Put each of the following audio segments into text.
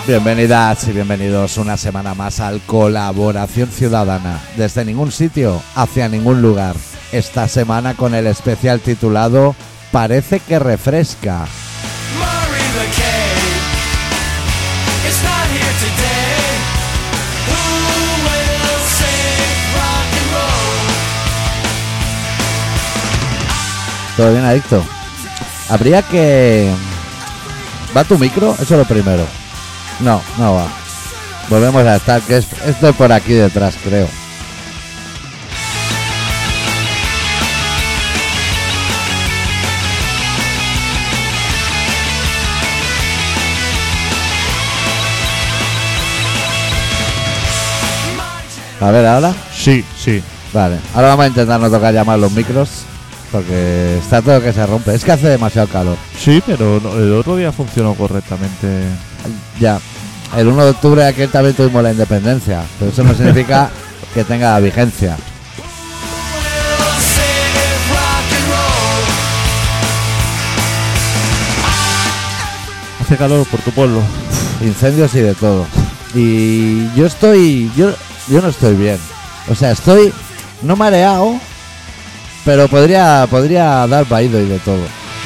Bienvenidas y bienvenidos una semana más al Colaboración Ciudadana, desde ningún sitio hacia ningún lugar. Esta semana con el especial titulado Parece que refresca. ¿Todo bien, adicto? Habría que... ¿Va tu micro? Eso es lo primero. No va. Volvemos a estar, que esto es por aquí detrás, creo. A ver, ¿ahora? Sí. Vale, ahora vamos a intentar no tocar ya más los micros, porque está todo que se rompe. Es que hace demasiado calor. Sí, pero el otro día funcionó correctamente. Ya, el 1 de octubre aquel también tuvimos la independencia, pero eso no significa que tenga vigencia. Hace calor por tu pueblo. Incendios y de todo. Y yo no estoy bien. O sea, estoy no mareado, pero podría dar vaído y de todo.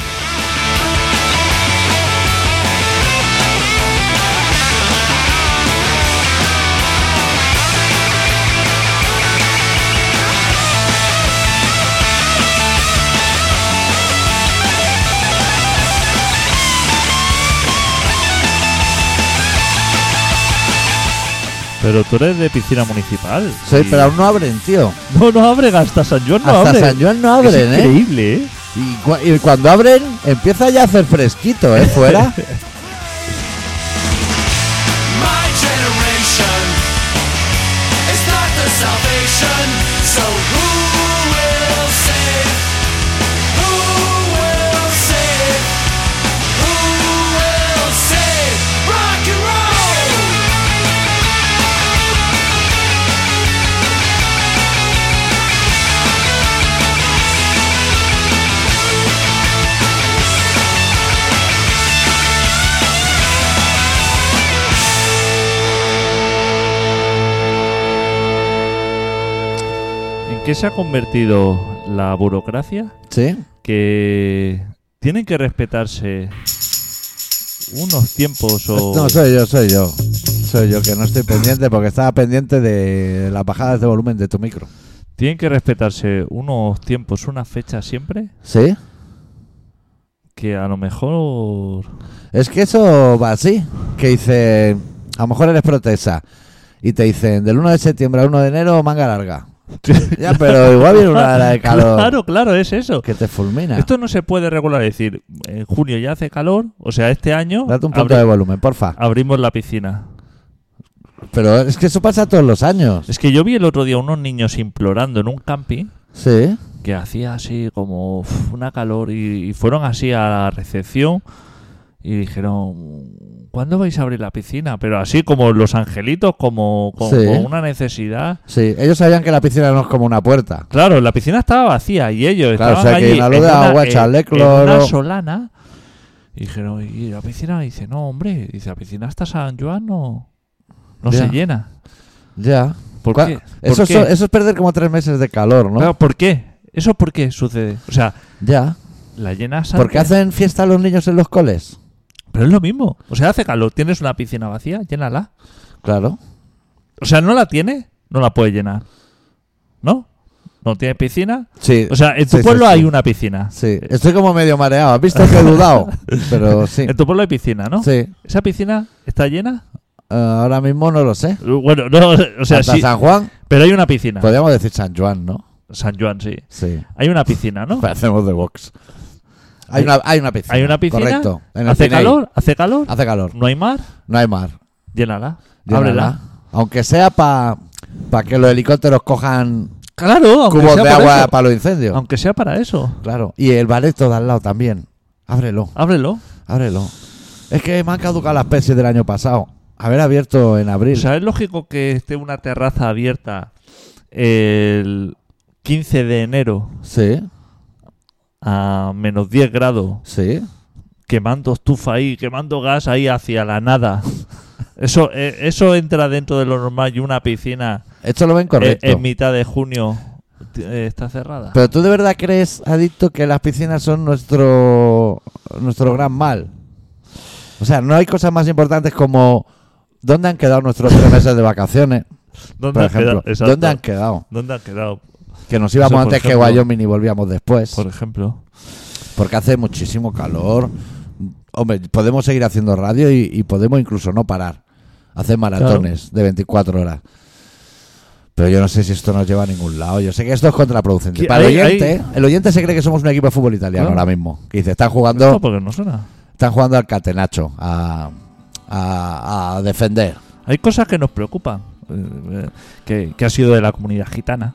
Pero tú eres de piscina municipal. Sí, pero aún no abren, tío. No abren, hasta San Joan no Hasta abren. San Joan no abren, es increíble, ¿eh? Y cuando abren, empieza ya a hacer fresquito, fuera. ¿En qué se ha convertido la burocracia? Sí. Que tienen que respetarse unos tiempos o... No, soy yo. Soy yo que no estoy pendiente porque estaba pendiente de las bajadas de volumen de tu micro. ¿Tienen que respetarse unos tiempos, una fecha siempre? ¿Sí? Que a lo mejor... Es que eso va así. Que dice, a lo mejor eres protesa y te dicen del 1 de septiembre al 1 de enero manga larga. Ya, pero igual viene una hora de calor. Claro, es eso. Que te fulmina. Esto no se puede regular, es decir, en junio ya hace calor, o sea, este año... Date un punto de volumen, porfa. Abrimos la piscina. Pero es que eso pasa todos los años. Es que yo vi el otro día unos niños implorando en un camping Sí. que hacía así como una calor y fueron así a la recepción y dijeron, ¿cuándo vais a abrir la piscina? Pero así como los angelitos, como Sí. con una necesidad. Sí, ellos sabían que la piscina no es como una puerta. Claro, la piscina estaba vacía y ellos Claro, estaban o sea, que allí llenarlo de agua, echarle en cloro. una solana. Y dijeron, ¿y la piscina? Y dice, no, hombre, dice, la piscina hasta San Joan no Ya. se llena. Ya. ¿Por ¿Cuál? qué? Eso, ¿Por qué? eso es perder como 3 meses de calor, ¿no? Claro, ¿por qué? ¿Eso por qué sucede? O sea, Ya. la llenas ¿Por qué antes. hacen fiesta los niños en los coles? Pero es lo mismo. O sea, hace calor, tienes una piscina vacía, llénala. Claro. O sea, ¿no la tiene? No la puedes llenar. ¿No? ¿No tiene piscina? Sí. O sea, en tu Sí, pueblo sí, sí. hay una piscina. Sí. Estoy como medio mareado. ¿Has visto que he dudado? Pero sí. En tu pueblo hay piscina, ¿no? Sí. ¿Esa piscina está llena? Ahora mismo no lo sé. Bueno, no, o sea, Hasta sí. San Juan, Pero hay una piscina. podríamos decir San Juan, ¿no? San Joan, sí. Sí. Hay una piscina, ¿no? Hacemos de box. Hay una piscina. Hay una piscina. Correcto. En el ¿Hace Piney. calor? ¿Hace calor? Hace calor. ¿No hay mar? No hay mar. Llénala. Llénala. Ábrela. Aunque sea para que los helicópteros cojan Claro, aunque cubos sea de por agua eso. para los incendios. Aunque sea para eso. Claro. Y el bareto de al lado también. Ábrelo. Ábrelo. Ábrelo. Es que me han caducado las especies del año pasado. Haber abierto en abril. O sea, es lógico que esté una terraza abierta el 15 de enero Sí, a menos 10 grados, sí. quemando estufa ahí, quemando gas ahí hacia la nada. Eso entra dentro de lo normal y una piscina Esto lo ven correcto. en mitad de junio está cerrada. Pero tú de verdad crees, Adicto, que las piscinas son nuestro gran mal. O sea, no hay cosas más importantes como ¿dónde han quedado nuestros 3 meses de vacaciones? ¿Dónde Por han ejemplo, quedado? Exacto. ¿dónde han quedado? ¿Dónde han quedado? Que nos íbamos Eso, por antes que ejemplo. Wyoming y volvíamos después. Por ejemplo. Porque hace muchísimo calor. Hombre, podemos seguir haciendo radio y podemos incluso no parar. Hacer maratones de 24 horas. Pero yo no sé si esto nos lleva a ningún lado. Yo sé que esto es contraproducente. Para el oyente se cree que somos un equipo de fútbol italiano ahora mismo. Que dice, están No, jugando porque no suena. al catenacho, a defender. Hay cosas que nos preocupan. Que ha sido de la comunidad gitana.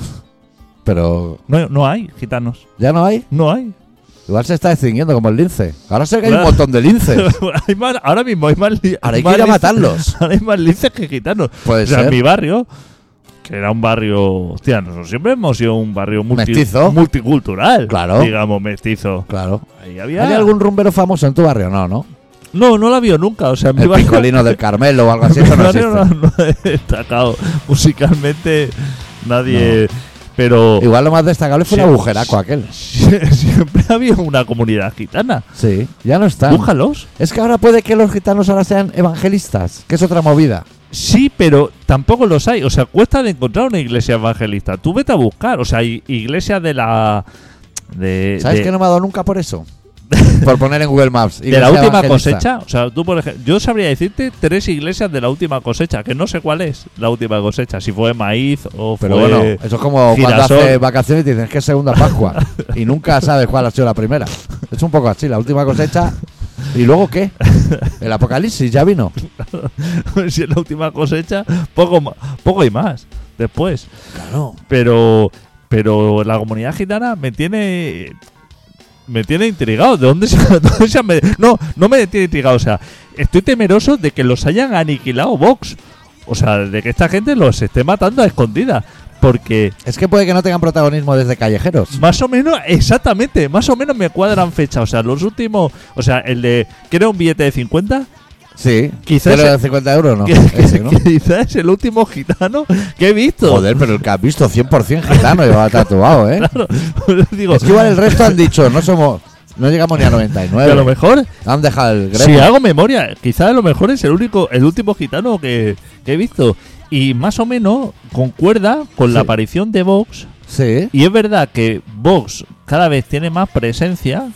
Pero No hay gitanos. ya no hay. No hay. Igual se está extinguiendo como el lince. Ahora sé que hay un Claro. montón de linces. Ahora mismo hay más Ahora hay que más ir a linces- matarlos. Ahora hay más linces que gitanos. Puede O sea, ser. en mi barrio, que era un barrio... Hostia, nosotros siempre hemos sido un barrio Mestizo. multicultural. Claro. Digamos, mestizo. Claro. Ahí había... ¿Hay algún rumbero famoso en tu barrio? No, ¿no? No la vio nunca. O sea, en mi El barrio... Picolino del Carmelo o algo así. en mi Eso no barrio existe. no he destacado musicalmente nadie... Pero... Igual lo más destacable fue Sí. el agujeraco aquel. Siempre ha habido una comunidad gitana. Sí, ya no están. Búscalos. Es que ahora puede que los gitanos ahora sean evangelistas, que es otra movida. Sí, pero tampoco los hay. O sea, cuesta de encontrar una iglesia evangelista. Tú vete a buscar. O sea, hay iglesias de la... ¿Sabes que no me ha dado nunca por eso? Por poner en Google Maps. de la iglesia última evangelista. cosecha. O sea, tú, por ejemplo, yo sabría decirte 3 iglesias de la última cosecha, que no sé cuál es la última cosecha. Si fue maíz o Pero fue... bueno, eso es como cuando girasol. haces vacaciones y te dicen que es segunda Pascua. Y nunca sabes cuál ha sido la primera. Es un poco así, la última cosecha. ¿Y luego qué? El apocalipsis ya vino. si es la última cosecha, poco y más después. Claro. Pero la comunidad gitana me tiene intrigado. ¿De dónde se han no me tiene intrigado. O sea, estoy temeroso de que los hayan aniquilado Vox. O sea, de que esta gente los esté matando a escondidas. Porque Es que puede que no tengan protagonismo desde callejeros. más o menos, exactamente, más o menos me cuadran fechas. O sea, los últimos... O sea, el de... que era un billete de 50... Sí. Quizás ¿Pero de 50 euros no? que Ese, ¿no? quizás es el último gitano que he visto. Joder, pero el que has visto 100% gitano llevaba tatuado, ¿eh? Claro. Digo, Es que igual el resto han dicho, no llegamos ni a que 99. a lo mejor... Han dejado el Si gremio. hago memoria, quizás a lo mejor es el último gitano que he visto. Y más o menos concuerda con la Sí. aparición de Vox. Sí, Y es verdad que Vox cada vez tiene más presencia.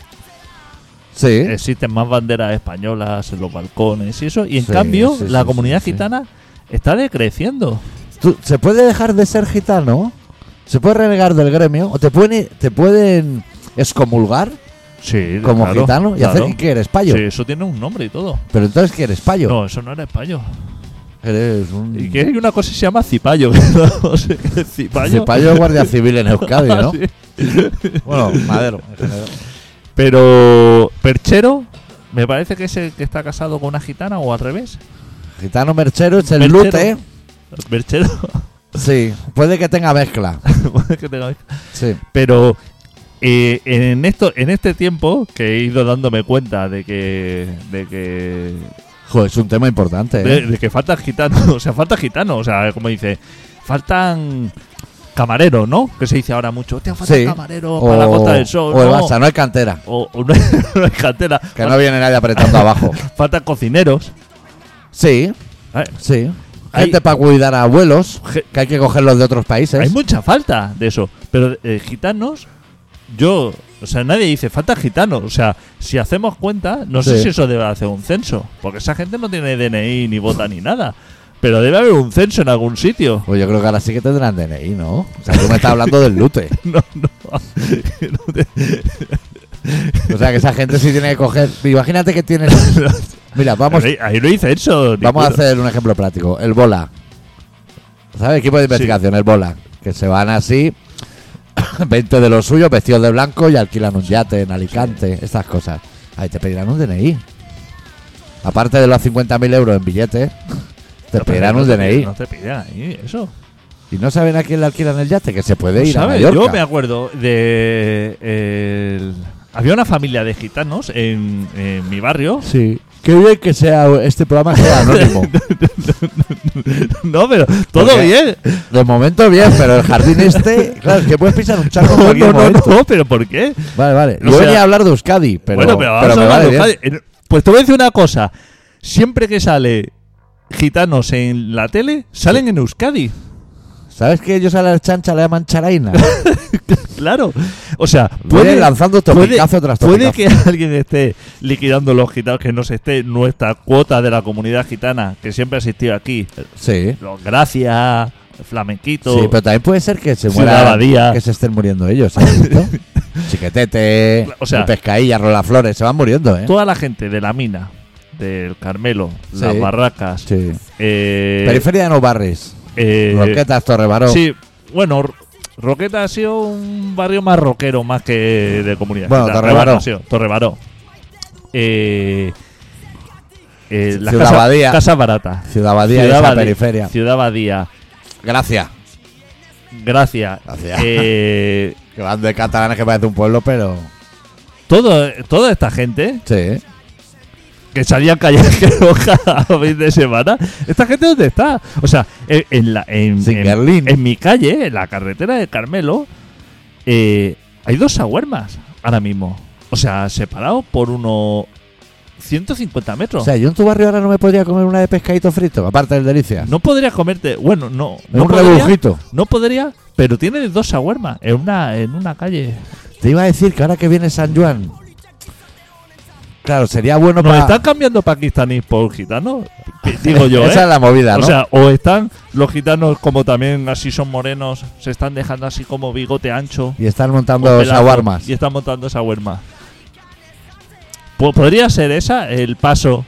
sí. Existen más banderas españolas en los balcones y eso. Y en Sí, cambio, sí, la sí, comunidad sí. gitana está decreciendo. ¿Se puede dejar de ser gitano? ¿Se puede renegar del gremio? ¿O te pueden excomulgar Sí, como claro, gitano? ¿Y claro. hacer que eres payo? Sí, eso tiene un nombre y todo. Pero entonces, ¿qué eres payo? No, eso no era payo. Eres un... Y que hay una cosa que se llama cipayo. No sé qué es cipayo. payo es guardia civil en Euskadi, ¿no? Sí. Bueno, madero, en general. Pero perchero, me parece que es el que está casado con una gitana o al revés. Gitano merchero es el Merchero. lute. Perchero. Sí, puede que tenga mezcla. Puede que tenga- Sí. Pero en este tiempo que he ido dándome cuenta de que Joder, es un tema importante, ¿eh? de que faltan gitanos, o sea, falta gitanos, o sea, como dice, faltan camareros, ¿no? Que se dice ahora mucho, hostia, falta Sí. camareros para la Costa del Sol, o el ¿no? Barça, no hay cantera. O no, hay, no hay cantera. Que no viene nadie apretando abajo. Faltan cocineros. Sí, Eh, sí. Hay- Gente para cuidar a abuelos, ge- que hay que cogerlos de otros países. Hay mucha falta de eso. Pero gitanos, o sea, nadie dice falta gitanos. O sea, si hacemos cuenta, no sé Sí. si eso debe hacer un censo. Porque esa gente no tiene DNI, ni vota, ni nada. Pero debe haber un censo en algún sitio. Pues yo creo que ahora sí que tendrán DNI, ¿no? O sea, tú me estás hablando del lute. No. No te- O sea, que esa gente sí tiene que coger... Imagínate que tienes... Mira, vamos ahí no hay censo. a ninguno. hacer un ejemplo práctico. El bola. ¿Sabes? Equipo de investigación, el bola. Que se van así... 20 de los suyos vestidos de blanco y alquilan un yate en Alicante. Estas cosas. Ahí te pedirán un DNI. Aparte de los 50.000 euros en billetes, te No, pero pedirán no un te DNI. piden- No te piden ahí eso. Y no saben a quién le alquilan el yate, que se puede ir a ¿Sabes? Mallorca. Yo me acuerdo de... había una familia de gitanos en mi barrio Sí. Qué bien que sea este programa sea anónimo. No, pero todo Porque bien. De momento bien, pero el jardín este, claro, es que puedes pisar un charco en cualquier momento. No, pero ¿por qué? Vale. O Yo sea, venía a hablar de Euskadi, pero, bueno, pero vamos pero a me hablar vale de bien. Euskadi. Pues te voy a decir una cosa. Siempre que sale gitanos en la tele, salen en Euskadi. ¿Sabes que ellos a la chancha le llaman charaina? Claro. O sea, Vienen lanzando topicazo tras puede topicazo. que alguien esté liquidando los gitanos, que no se esté nuestra cuota de la comunidad gitana, que siempre ha existido aquí. Sí. Los Gracias, Flamenquito. Sí, pero también puede ser que se Ciudad muera, Abadía. que se estén muriendo ellos, ¿has visto? Chiquetete, O sea, el Pescailla, Rolaflores, se van muriendo, ¿eh? toda la gente de la mina, del Carmelo, Sí. las barracas. Sí. eh, Periferia de No Barris, Roquetas, Torrebaró. Sí, bueno, Roqueta ha sido un barrio más rockero, más que de comunidad. Bueno, gitana. Torrebaró. Ha sido Torrebaró. Las Ciudad Abadía. Casas baratas. Ciudad Abadía y esa periferia. Ciudad Abadía. Gracias. Gracias. Gracias. Eh, Que van de catalanes que parece un pueblo, pero... toda esta gente Sí. que salía callejeros cada fin de semana, ¿esta gente dónde está? O sea, Singerlin. en mi calle, en la carretera de Carmelo, hay 2 shawarmas ahora mismo. O sea, separados por unos 150 metros. O sea, yo en tu barrio ahora no me podría comer una de pescadito frito, aparte del Delicias. No podrías comerte, bueno, no un podría, rebujito. no podría, pero tiene 2 shawarmas en una calle. Te iba a decir que ahora que viene San Juan... Claro, sería bueno ¿Nos para... están cambiando pakistaníes por gitanos? Digo yo, Esa es la movida, ¿no? O sea, o están los gitanos como también así son morenos, se están dejando así como bigote ancho. Y están con montando pelazo, shawarmas. Y están montando shawarma. Podría ser esa el paso.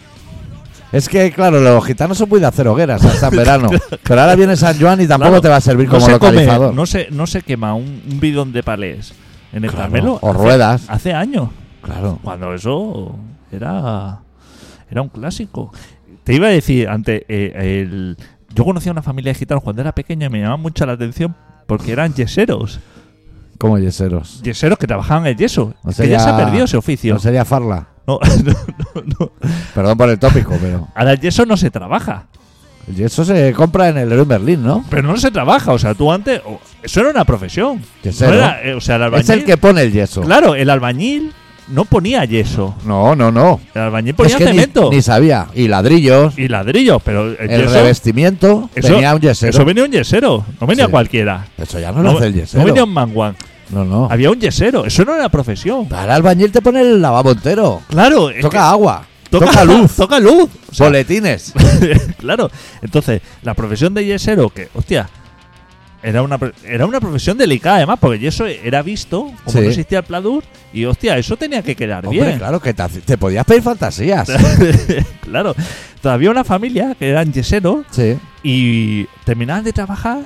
Es que, claro, los gitanos son muy de hacer hogueras hasta en verano. Pero ahora viene San Juan y tampoco Claro, te va a servir como se localizador. come, no se quema un bidón de palés en el Claro, Carmelo. o ruedas. Hace años. Claro. Cuando eso era un clásico. Te iba a decir antes, yo conocía a una familia de gitanos cuando era pequeño y me llamaba mucho la atención porque eran yeseros. Como yeseros. Yeseros que trabajaban el yeso. No Que ya se ha perdido ese oficio. No sería farla. No, no. Perdón por el tópico, pero... Ahora el yeso no se trabaja. El yeso se compra en el Leroy Merlin, ¿no? Pero no se trabaja. O sea, tú antes... eso era una profesión. Yesero. No era, o sea, el albañil... Es el que pone el yeso. Claro, el albañil no ponía yeso. No. El albañil ponía Es que cemento. ni sabía. Y ladrillos. Y ladrillos, pero el El yeso... revestimiento eso- venía un yesero. Eso venía un yesero. No venía Sí. cualquiera. Eso ya no lo hace el yesero. No venía un manguán. No. Había un yesero. Eso no era profesión. Para el albañil te pone el lavabo entero. Claro. es Toca que- agua. Toca luz. Toca luz. O sea, Boletines. claro. Entonces, la profesión de yesero, que, hostia, era una profesión delicada, además, porque el yeso era visto, como Sí. no existía el pladur, y hostia, eso tenía que quedar Hombre, bien. claro que te podías pedir fantasías. Claro. Todavía una familia que eran yeseros Sí. y terminaban de trabajar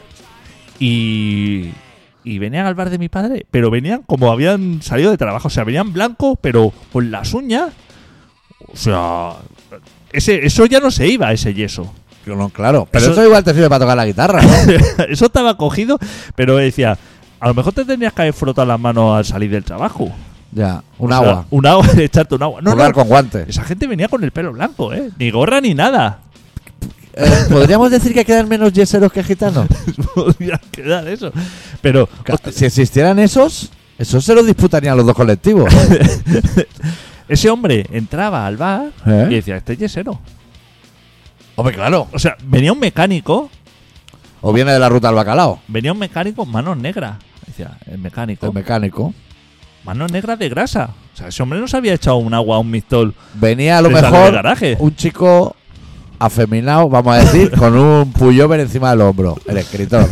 y venían al bar de mi padre, pero venían como habían salido de trabajo, o sea, venían blancos, pero con las uñas, o sea, eso ya no se iba, ese yeso. No, claro. Pero Eso- eso igual te sirve para tocar la guitarra. Eso estaba cogido, pero decía, a lo mejor te tendrías que haber frotado las manos al salir del trabajo. Ya. Un O sea, agua. un agua, echarte un agua. No, Jugar no, con guantes. esa gente venía con el pelo blanco, ni gorra ni nada. ¿Podríamos decir que quedan menos yeseros que gitanos? Podría quedar eso. Pero, hostia, Si existieran esos se los disputarían los dos colectivos. ese hombre entraba al bar ¿Eh? y decía, este es yesero. Hombre, claro. O sea, venía un mecánico, O viene de la ruta al bacalao. manos negras. Decía, el mecánico. El mecánico. Manos negras de grasa. O sea, ese hombre no se había echado un agua a un mistol Venía a lo de salir mejor del garaje. un chico afeminado, vamos a decir, con un pullover encima del hombro. El escritor.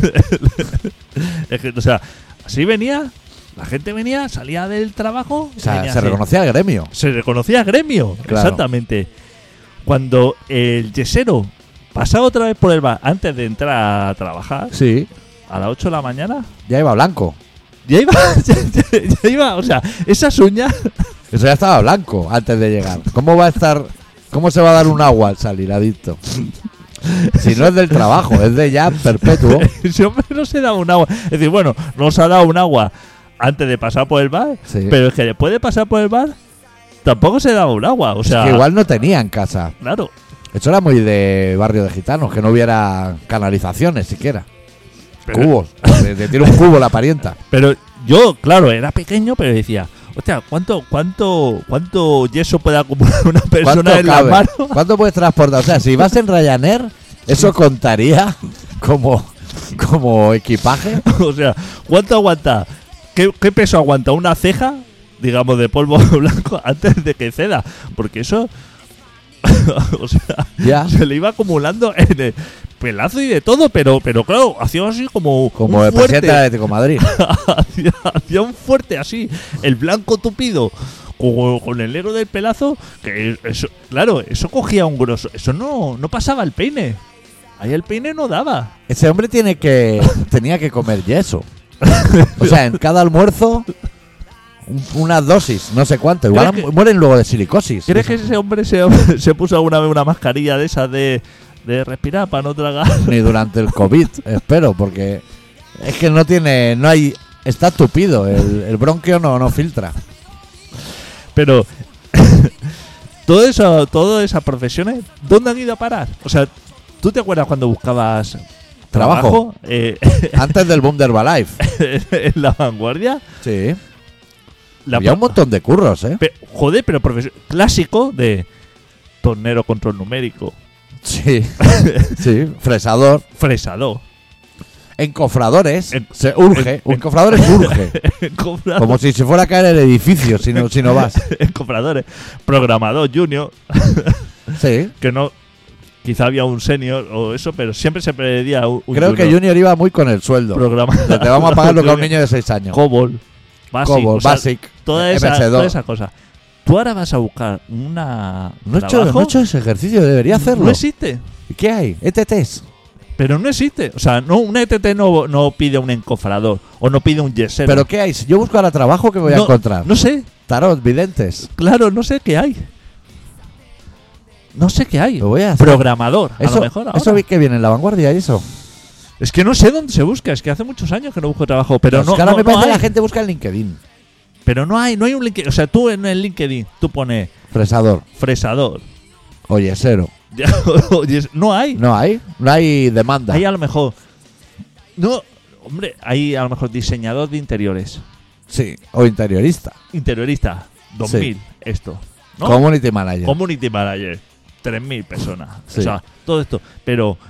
Es que, o sea, así venía, la gente venía, salía del trabajo. O sea, venía se así. reconocía el gremio. Se reconocía gremio, Claro. exactamente. Cuando el yesero pasaba otra vez por el bar antes de entrar a trabajar, Sí. a las 8 de la mañana, Ya iba blanco. ya iba, ya iba, o sea, esas uñas, Eso ya estaba blanco antes de llegar. ¿Cómo va a estar? ¿Cómo se va a dar un agua al salir, adicto? Si no es del trabajo, es de ya perpetuo. ese hombre no se daba un agua. Es decir, bueno, no se ha dado un agua antes de pasar por el bar, Sí. pero es que después de pasar por el bar, tampoco se daba un agua. O sea, Que igual no tenía en casa. claro. Eso era muy de barrio de gitanos, que no hubiera canalizaciones siquiera. Pero- Cubos. Le tira un cubo la parienta. Pero yo, claro, era pequeño, pero decía, hostia, ¿cuánto yeso puede acumular una persona ¿Cuánto en la cabe? mano? ¿Cuánto puedes transportar? O sea, si vas en Ryanair, ¿eso contaría como equipaje? O sea, ¿cuánto aguanta? ¿Qué peso aguanta una ceja, digamos, de polvo blanco antes de que ceda? Porque eso, o sea, Ya. se le iba acumulando en el pelazo y de todo, pero claro, hacía así como Como un el fuerte. presidente de Atlético de Madrid. hacía un fuerte así, el blanco tupido con el negro del pelazo, que eso, claro, eso cogía un grosso, eso no pasaba el peine. Ahí el peine no daba. Ese hombre tenía que comer yeso. O sea, en cada almuerzo una dosis, no sé cuánto. Igual ¿Crees que- mueren luego de silicosis. ¿Crees que ese hombre se puso alguna vez una mascarilla de esas de respirar para no tragar? Ni durante el COVID, espero, porque es que no hay, está tupido, el bronquio no filtra. Pero todas esas profesiones, ¿dónde han ido a parar? O sea, ¿tú te acuerdas cuando buscabas Trabajo. trabajo Antes del boom de Herbalife. en La Vanguardia? Sí. La Había un montón de curros, ¿eh? Joder, pero clásico de tornero control numérico, Sí. Sí. Fresador. fresador, Encofradores. En- Se urge. Encofradores urge. encofrador- Como si se fuera a caer el edificio si no vas. encofradores, programador junior, Sí. que no, quizá había un senior o eso, pero siempre se pedía un Creo que Junior iba muy con el sueldo. programador. Te vamos a pagar lo que a un niño de 6 años. COBOL, Basic, Cobol, o sea, Basic, toda MS2. esa cosa. Tú ahora vas a buscar una No he trabajo, hecho ese ejercicio, debería hacerlo. no existe. ¿Y qué hay? ETTs. Pero no existe. O sea, no, un ETT no pide un encofrador o no pide un yesero. ¿Pero qué hay? Si yo busco ahora trabajo, ¿qué voy a No- encontrar? No sé. Tarot, videntes. Claro, no sé qué hay. No sé qué hay. Lo voy a hacer. Programador, a Eso, lo mejor ahora. eso vi que viene en la vanguardia y eso. Es que no sé dónde se busca. Es que hace muchos años que no busco trabajo. Pero Es no, que ahora no- me no parece que hay. la gente busca en LinkedIn. Pero no hay un LinkedIn. O sea, tú en el LinkedIn, tú pones Fresador. fresador. Oye, cero. Oye, no hay. No hay demanda. Hay a lo mejor. No, hombre, hay a lo mejor diseñador de interiores. Sí. O interiorista. Interiorista, 2000, esto. ¿No? Community manager. Community manager, 3000 personas. Sí. O sea, todo esto. Pero.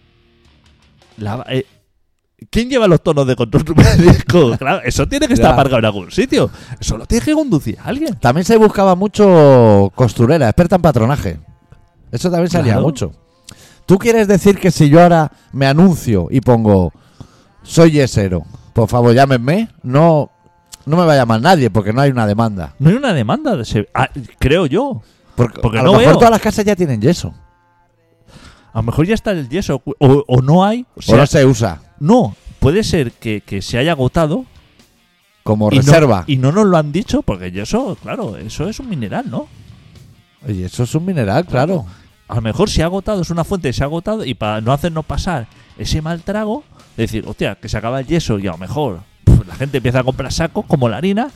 ¿Quién lleva los tonos de control numérico? Claro, eso tiene que estar Ya. aparcado en algún sitio. Eso lo tiene que conducir alguien. También se buscaba mucho costurera, experta en patronaje. Eso también salía Claro. mucho. ¿Tú quieres decir que si yo ahora me anuncio y pongo soy yesero, por favor llámenme? No me va a llamar nadie porque no hay una demanda. No hay una demanda, creo yo. Porque a no lo mejor veo. todas las casas ya tienen yeso. A lo mejor ya está el yeso. O no hay. O O sea, no se usa no, puede ser que se haya agotado. como Y reserva. No, y no nos lo han dicho, porque yeso, claro, eso es un mineral, ¿no? Oye, eso es un mineral, claro. A lo mejor se ha agotado, es una fuente, se ha agotado, y para no hacernos pasar ese mal trago, decir, hostia, que se acaba el yeso y a lo mejor la gente empieza a comprar sacos como la harina,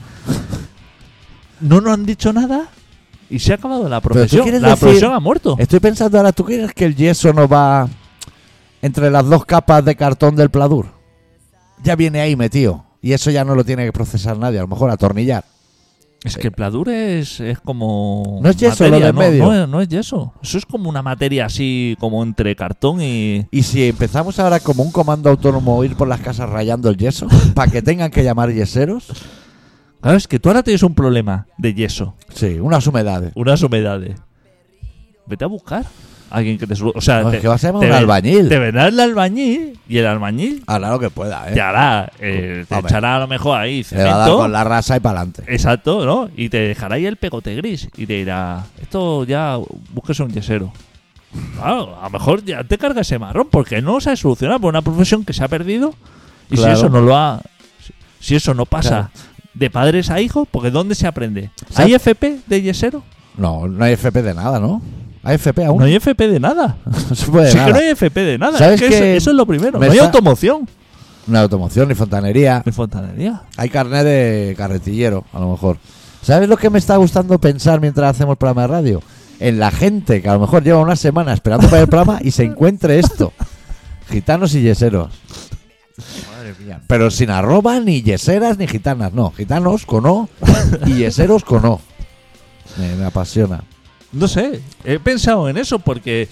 no nos han dicho nada y se ha acabado la tú profesión. quieres La decir- profesión ha muerto. Estoy pensando ahora, ¿tú crees que el yeso no va entre las dos capas de cartón del pladur? Ya viene ahí metido. Y eso ya no lo tiene que procesar nadie, a lo mejor atornillar. Es que el pladur es como. No es yeso, materia, lo de en no, medio. no es yeso. Eso es como una materia así, como entre cartón y. Y si empezamos ahora como un comando autónomo a ir por las casas rayando el yeso, para que tengan que llamar yeseros, Claro, es que tú ahora tienes un problema de yeso, sí, unas humedades. unas humedades. Vete a buscar a alguien que te solucione. O sea, No, es que vas a llamar te un ven- albañil. Te vendrá el albañil y el albañil Hará lo que pueda, te hará, te Hombre. echará a lo mejor ahí Le va a dar cemento. con la rasa y para adelante. Exacto, ¿no? Y te dejará ahí el pegote gris y te dirá, esto ya búsquese un yesero. Claro, a lo mejor ya te carga ese marrón porque no se ha solucionado por una profesión que se ha perdido y Claro. si eso no lo ha, si eso no pasa Claro. de padres a hijos, porque ¿dónde se aprende? ¿Sabes? ¿Hay FP de yesero? No hay FP de nada, ¿no? ¿Hay FP aún? No hay FP de nada. No se puede Sí nada. que no hay FP de nada. ¿Sabes Es que qué? eso es lo primero. Me No hay está- automoción No hay automoción ni fontanería. ni fontanería. Hay carnet de carretillero, a lo mejor. ¿Sabes lo que me está gustando pensar mientras hacemos el programa de radio? En la gente que a lo mejor lleva una semana esperando para el programa y se encuentre esto. Gitanos y yeseros. Madre mía. Pero sin arroba, ni yeseras, ni gitanas. No, gitanos con O y yeseros con O. Me apasiona. No sé, he pensado en eso porque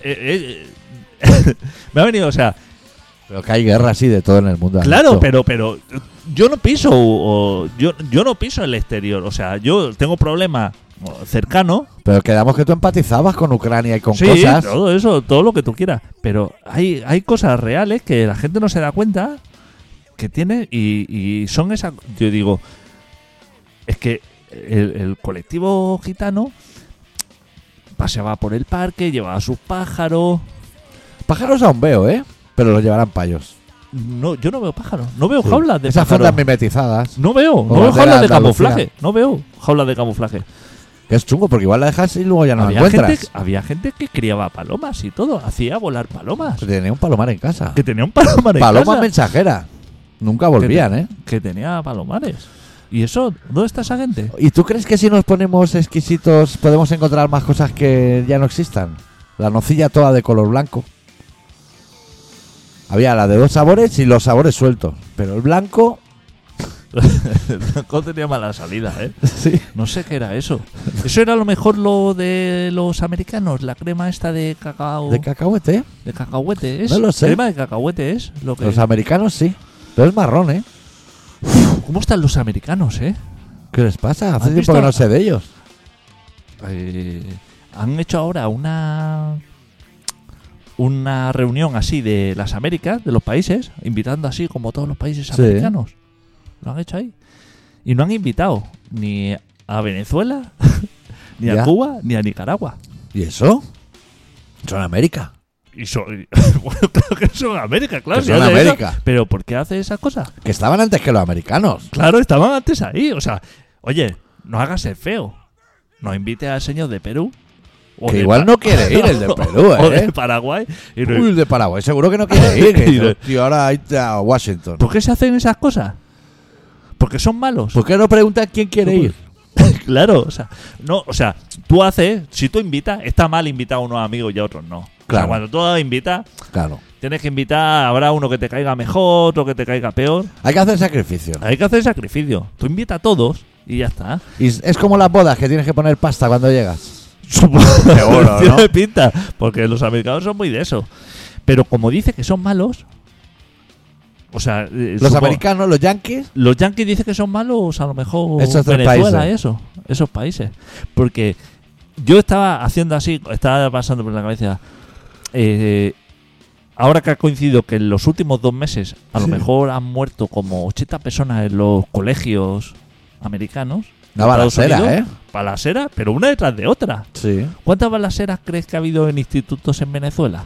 me ha venido, o sea, Pero que hay guerra así de todo en el mundo. ¿has claro, visto? pero yo no piso yo no piso el exterior, o sea, yo tengo problemas cercanos. Pero quedamos que tú empatizabas con Ucrania y con Sí, cosas. todo eso, todo lo que tú quieras, pero hay cosas reales que la gente no se da cuenta que tiene y son esas. Yo digo, es que el colectivo gitano paseaba por el parque, llevaba sus pájaros. Pájaros aún veo, ¿eh? Pero los llevarán payos. No, yo no veo pájaros, no veo Sí. jaulas de Esas pájaros. fundas mimetizadas. No veo bandera jaulas de de Andalucía. camuflaje, no veo jaulas de camuflaje. Que es chungo, porque igual la dejas y luego ya no la encuentras. Había gente que criaba palomas y todo, hacía volar palomas. Pues tenía un palomar en casa. Que tenía un palomar en Paloma casa. mensajera. Nunca volvían, ¿eh? Que tenía palomares. ¿Y eso? ¿Dónde está esa gente? ¿Y tú crees que si nos ponemos exquisitos podemos encontrar más cosas que ya no existan? La nocilla toda de color blanco. Había la de 2 sabores y los sabores sueltos. Pero el blanco... El blanco tenía mala salida, ¿eh? Sí. No sé qué era eso. Eso era a lo mejor lo de los americanos, la crema esta de cacao. ¿De cacahuete? De cacahuete, ¿es? No lo sé. Crema de cacahuete es lo que. Los americanos sí. Pero es marrón, ¿eh? ¿Cómo están los americanos, eh? ¿Qué les pasa? Hace ¿Has tiempo visto? que no sé de ellos. Han hecho ahora una reunión así de las Américas, de los países, invitando así como todos los países Sí. americanos. Lo han hecho ahí. Y no han invitado ni a Venezuela, ni a Ya. Cuba, ni a Nicaragua. ¿Y eso? Son América. Y bueno, claro que son América, claro. Que si son hace eso. América. Pero ¿por qué hace esa cosa? Que estaban antes que los americanos. Claro, estaban antes ahí. O sea, oye, no hagas el feo. No invite al señor de Perú. O Que de igual no quiere ir el de Perú, O de ¿eh? Paraguay. Y no- Uy, el de Paraguay seguro que no quiere ir. Que Y dice, no- tío, ahora irte a Washington. ¿Por qué se hacen esas cosas? Porque son malos. ¿Por qué no preguntan quién quiere ir? Claro, o sea, no, o sea, tú haces, si tú invitas, está mal invitar a unos amigos y a otros no. O Claro. sea, cuando tú invitas, Claro. tienes que invitar, habrá uno que te caiga mejor, otro que te caiga peor. Hay que hacer sacrificio. Hay que hacer sacrificio. Tú invita a todos y ya está. Y es como las bodas que tienes que poner pasta cuando llegas. Seguro, ¿no? Tiene pinta, porque los americanos son muy de eso. Pero como dice que son malos, o sea, Los americanos, los yankees, los yankees dicen que son malos, a lo mejor Esos tres Venezuela países. y eso, esos países. Porque yo estaba haciendo así, estaba pasando por la cabeza. Ahora que ha coincidido que en los últimos 2 meses a lo Sí. mejor han muerto como 80 personas en los colegios americanos. una de Estados balacera, Unidos, ¿eh? Balaceras, pero una detrás de otra. Sí. ¿Cuántas balaceras crees que ha habido en institutos en Venezuela?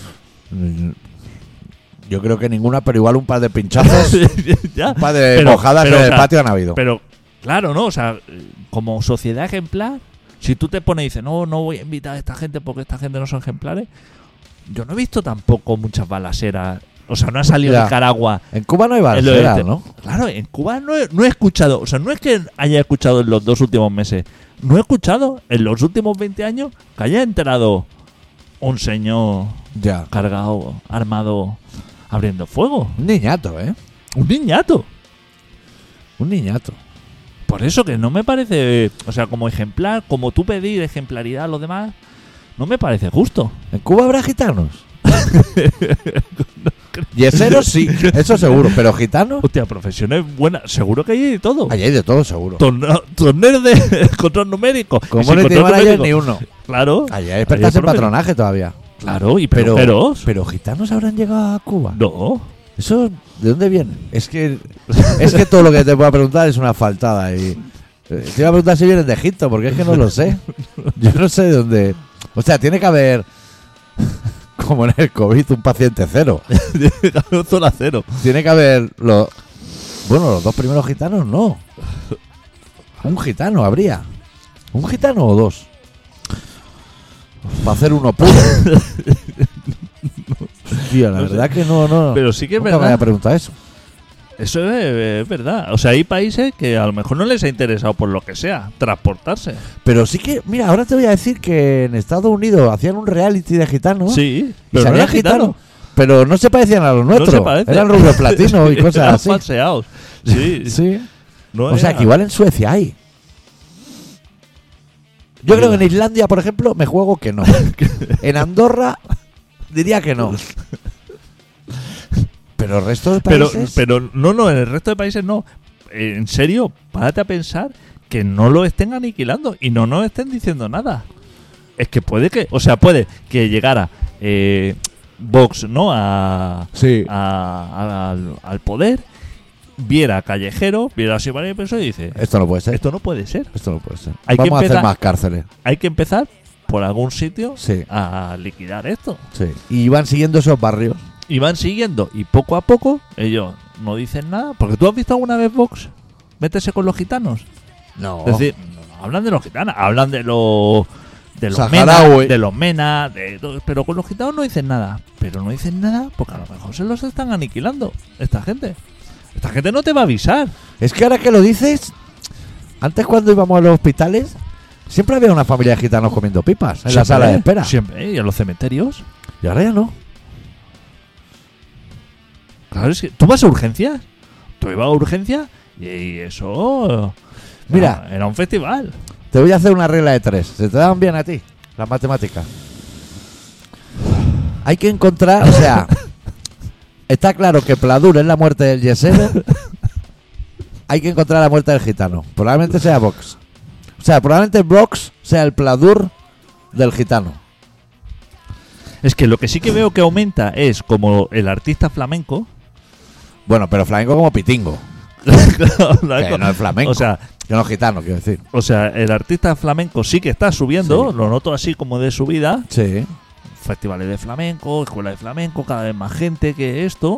Yo creo que ninguna, pero igual un par de pinchazos, Ya. un par de Pero- mojadas pero, en o el sea, patio han habido. Pero, claro, ¿no? O sea, como sociedad ejemplar, si tú te pones y dices, no voy a invitar a esta gente porque esta gente no son ejemplares, yo no he visto tampoco muchas balaceras. O sea, no ha salido Ya. Nicaragua. En Cuba no hay en lo balaceras, este. ¿no? Claro, en Cuba no he escuchado, o sea, no es que haya escuchado en los 2 últimos meses, no he escuchado en los últimos 20 años que haya enterado un señor Ya. cargado, armado, abriendo fuego. Un niñato, ¿eh? Un niñato. Un niñato. Por eso que no me parece, o sea, como ejemplar, como tú pedir ejemplaridad a los demás, no me parece justo. ¿En Cuba habrá gitanos? Yeseros sí, eso seguro, pero gitanos, Hostia, profesiones buenas, seguro que hay de todo. allí hay de todo seguro. Torneos de control numérico. Y sin Community control manager numérico. ni uno. Claro. Allí hay expertas en patronaje todavía. Claro, y Pero, peluqueros. pero gitanos habrán llegado a Cuba. No. ¿Eso de dónde viene? Es que todo lo que te pueda preguntar es una faltada. Y te iba a preguntar si vienen de Egipto, porque es que no lo sé. Yo no sé de dónde. O sea, tiene que haber, como en el COVID, un paciente cero. Zona cero. Tiene que haber bueno, los 2 primeros gitanos no. Un gitano habría. ¿Un gitano o 2? Para hacer uno puro. Hostia, la verdad que no. Pero sí que es Nunca me verdad. había preguntado eso. Eso es verdad. O sea, hay países que a lo mejor no les ha interesado por lo que sea transportarse. Pero sí que, mira, ahora te voy a decir que en Estados Unidos hacían un reality de gitanos. Sí, y pero no salían era gitano. Pero no se parecían a los nuestros. No se parecen. Eran rubio platino y cosas Eran así. falseados. Sí. Sí. No O sea, era- que igual en Suecia hay. Yo creo que en Islandia, por ejemplo, me juego que no. En Andorra diría que no. Pero el resto de países... Pero no, en el resto de países no. En serio, párate a pensar que no lo estén aniquilando y no nos estén diciendo nada. Es que puede que llegara Vox, ¿no? Sí. Al poder, viera a Callejero, viera a Silvana y Peso y dice: Esto no puede ser. esto no puede ser. Esto no puede ser. Hay que Vamos a hacer empezar- más cárceles. Hay que empezar por algún sitio Sí. a liquidar esto. Sí. Y van siguiendo esos barrios. Y van siguiendo, y poco a poco ellos no dicen nada. Porque tú has visto alguna vez Vox meterse con los gitanos. No. Es decir, no hablan de los gitanos, hablan de los Saharaui. Mena, pero con los gitanos no dicen nada. Pero no dicen nada porque a lo mejor se los están aniquilando esta gente. Esta gente no te va a avisar. Es que ahora que lo dices, antes cuando íbamos a los hospitales, siempre había una familia de gitanos comiendo pipas en la Siempre, sala de espera. Siempre, y en los cementerios. Y ahora ya no. Claro, es que tú vas a urgencias. Tú ibas a urgencias y eso. Mira. Era un festival. Te voy a hacer una regla de 3. ¿Se te dan bien a ti las matemáticas? Hay que encontrar, o sea, está claro que Pladur es la muerte del yesero. Hay que encontrar la muerte del gitano. Probablemente sea Vox. O sea, probablemente Vox sea el Pladur del gitano. Es que lo que sí que veo que aumenta es como el artista flamenco. Bueno, pero flamenco como pitingo. Claro, Que no es flamenco. O sea, Que no es gitano, quiero decir. el artista flamenco sí que está subiendo, Sí. lo noto así como de subida. Sí. Festivales de flamenco, escuela de flamenco, cada vez más gente que esto.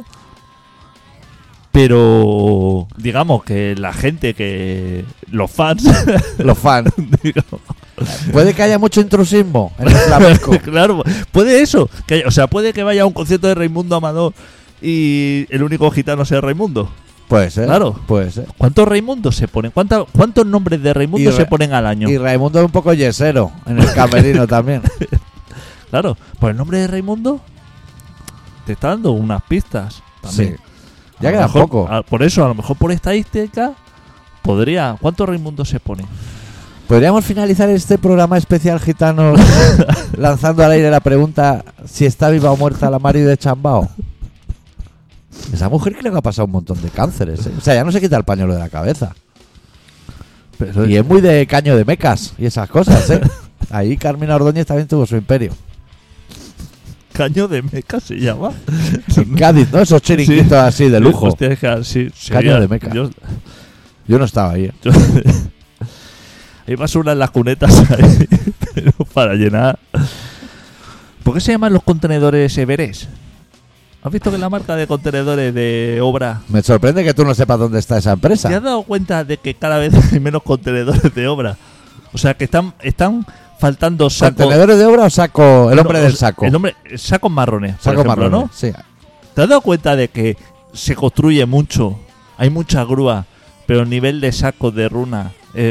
Pero digamos que la gente que... Los fans... Los fans. digamos, Puede que haya mucho intrusismo en el flamenco. claro, puede eso. Puede que vaya a un concierto de Raimundo Amador y el único gitano sea Raimundo. Puede ser. Claro. Puede ser. ¿Cuántos Raimundos se ponen? ¿Cuántos nombres de Raimundo Y se ponen al año? Y Raimundo es un poco yesero en el camerino también. Claro, pues el nombre de Raimundo te está dando unas pistas también. Sí. Ya A lo queda mejor- poco. Por eso, a lo mejor por estadística, podría. ¿Cuántos Raimundos se ponen? Podríamos finalizar este programa especial gitano lanzando al aire la pregunta si está viva o muerta la Mari de Chambao. Esa mujer creo que ha pasado un montón de cánceres, ¿eh? O sea, ya no se quita el pañuelo de la cabeza. Pero Y es muy de caño de mecas y esas cosas, ¿eh? Ahí Carmina Ordóñez también tuvo su imperio. Caño de Meca se llama. En Cádiz, ¿no? Esos chiringuitos así de lujo. Hostia, es que sí, Caño sería- de Meca. yo- Yo no estaba ahí, ¿eh? yo- hay basura en las cunetas ahí, pero para llenar. ¿Por qué se llaman los contenedores Everest? ¿Has visto que la marca de contenedores de obra? Me sorprende que tú no sepas dónde está esa empresa. ¿Te has dado cuenta de que cada vez hay menos contenedores de obra? O sea, que están faltando sacos. ¿Contenedores de obra o saco? El hombre No, del o sea, saco. El hombre, sacos marrones, por Saco ejemplo, marrón, ¿no? sí. ¿Te has dado cuenta de que se construye mucho? Hay mucha grúa, pero el nivel de sacos de runa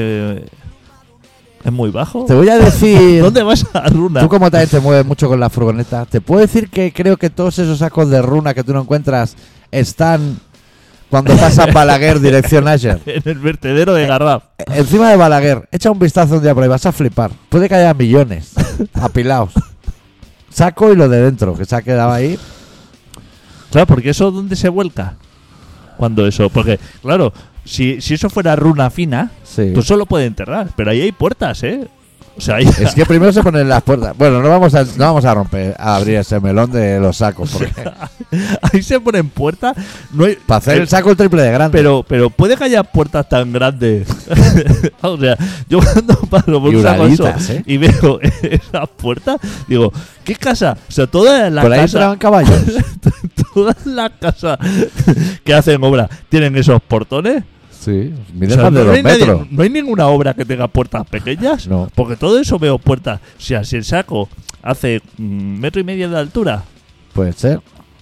es muy bajo. Te voy a decir... ¿Dónde vas a runa? Tú como también te mueves mucho con la furgoneta, te puedo decir que creo que todos esos sacos de runa que tú no encuentras están cuando pasas Balaguer dirección Asher. En el vertedero de Garraf. Encima de Balaguer, echa un vistazo un día por ahí, vas a flipar. Puede que haya millones apilados. Saco y lo de dentro, que se ha quedado ahí. Claro, porque eso ¿dónde se vuelca? Cuando eso, porque claro, si eso fuera runa fina, Sí. tú solo puedes enterrar, pero ahí hay puertas, ¿eh? O sea, ahí, Es que primero se ponen las puertas. Bueno, no vamos a romper, a abrir ese melón de los sacos. Porque ahí se ponen puertas. No hay, para hacer el saco el triple de grande. pero puede que haya puertas tan grandes. O sea, yo cuando paso por Y un saco eso uralitas, ¿eh? y veo esas puertas, digo, ¿qué casa? O sea, todas las por ahí casas, entraban caballos. todas las casas que hacen obra tienen esos portones. Sí, O miden sea, más de no 2 hay nadie- metros. no hay ninguna obra que tenga puertas pequeñas. No. Porque todo eso veo puertas. O sea, si el saco hace 1,5 metros de altura, Puede ser.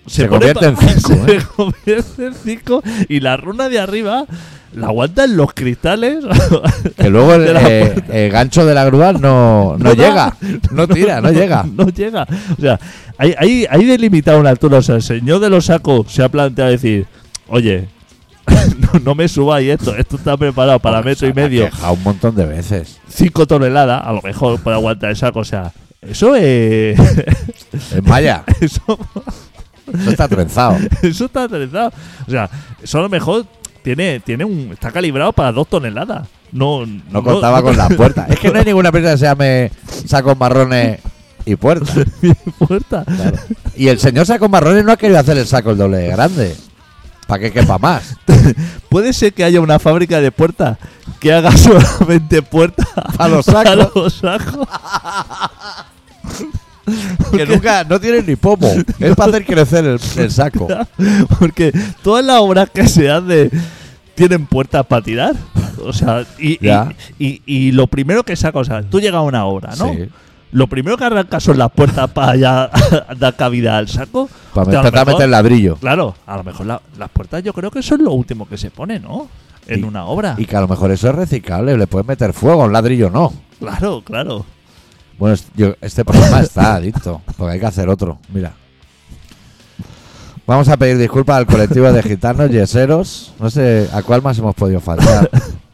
Se convierte en 5, Se convierte en 5 y la runa de arriba la aguantan los cristales. Que luego de la el gancho de la grúa no No llega. da. No tira, no llega. No llega. O sea, hay delimitado una altura. O sea, el señor de los sacos se ha planteado decir, oye, no me subáis esto está preparado para Bueno, metro y se ha medio, quejado un montón de veces. 5 toneladas, a lo mejor puede aguantar el saco. O sea, eso es... En Maya, eso, eso está trenzado. eso está aterrizado. O sea, eso a lo mejor está calibrado para 2 toneladas. No Contaba con las puertas. Es que no hay ninguna empresa que se llame Sacos Marrones y Puertas. puerta. Claro. Y el señor Sacos Marrones no ha querido hacer el saco el doble de grande. Para que quepa más. Puede ser que haya una fábrica de puertas que haga solamente puertas A los para sacos. los sacos. Que nunca, no tiene ni pomo. Es para hacer crecer el saco. Porque todas las obras que se hacen tienen puertas para tirar. O sea, Ya. y lo primero que saca, o sea, tú llegas a una obra, ¿no? Sí. Lo primero que arrancas son las puertas para ya dar cabida al saco. Para Hostia, a lo empezar a mejor- meter ladrillo. Claro, a lo mejor las puertas yo creo que eso es lo último que se pone, ¿no? En Y- una obra. Y que a lo mejor eso es reciclable. Le puedes meter fuego, un ladrillo no. Claro, claro. Bueno, este programa está adicto. Porque hay que hacer otro. Mira. Vamos a pedir disculpas al colectivo de gitanos yeseros. No sé a cuál más hemos podido faltar.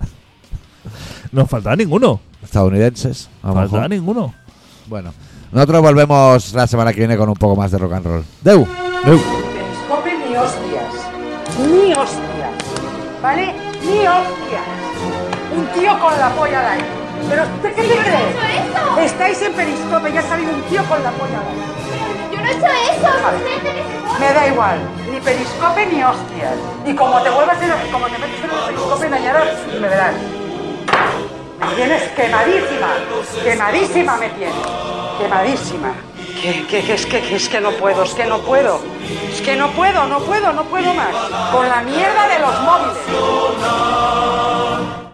No faltaba ninguno. Estadounidenses. A lo Faltaba mejor. ninguno. Bueno, nosotros volvemos la semana que viene con un poco más de rock and roll. ¡Deu! Periscope ni hostias. Ni hostias. ¿Vale? Ni hostias. Un tío con la polla al aire. ¿Pero usted qué se cree? Eso. Estáis en Periscope y ha salido un tío con la polla al aire. Yo no he hecho eso. Vale. Gente que se pone. Me da igual. Ni Periscope ni hostias. Y como te vuelvas como te metes en el Periscope engañarás, me verás. Me tienes quemadísima. Quemadísima me tienes. Quemadísima. Es que no puedo, es que no puedo. Es que no puedo más. Con la mierda de los móviles.